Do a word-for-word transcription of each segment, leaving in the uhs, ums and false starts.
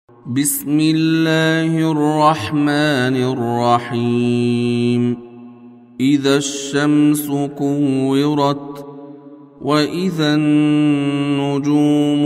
بسم الله الرحمن الرحيم إذا الشمس كورت وإذا النجوم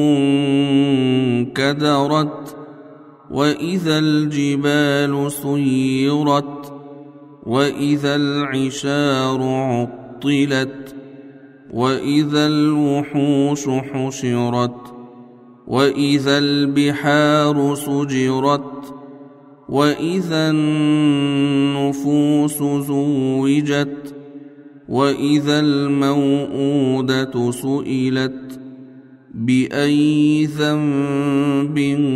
انكدرت وإذا الجبال سيرت وإذا العشار عطلت وإذا الوحوش حشرت وإذا البحار سجرت وإذا النفوس زوجت وإذا الموءودة سئلت بأي ذنب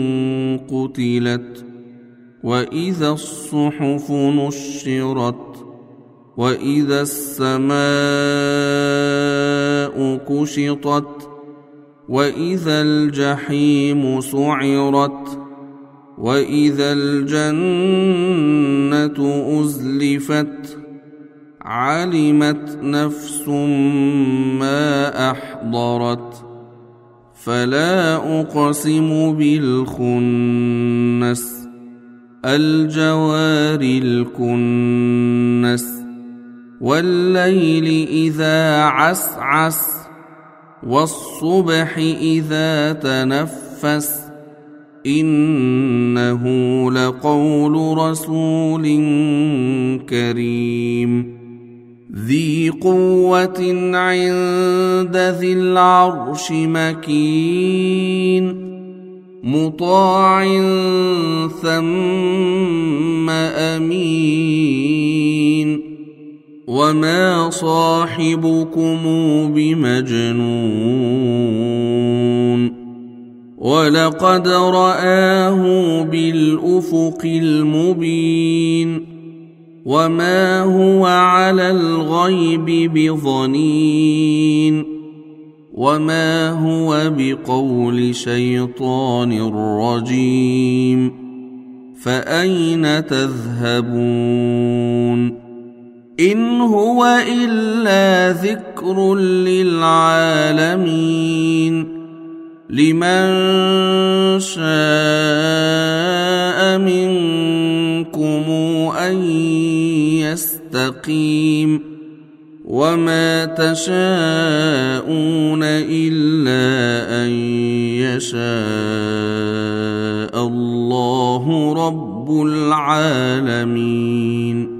قتلت وإذا الصحف نشرت وإذا السماء كشطت وإذا الجحيم سعرت وإذا الجنة أزلفت علمت نفس ما أحضرت فلا أقسم بالخنس الجوار الكنس والليل إذا عسعس والصبح إذا تنفس إنه لقول رسول كريم ذي قوة عند ذي العرش مكين مطاع ثم أمين وما صاحبكم بمجنون ولقد رآه بالأفق المبين وما هو على الغيب بضنين وما هو بقول شيطان رجيم فأين تذهبون إن هو إلا ذكر للعالمين لمن شاء منكم أن يستقيم وما تشاءون إلا أن يشاء الله رب العالمين.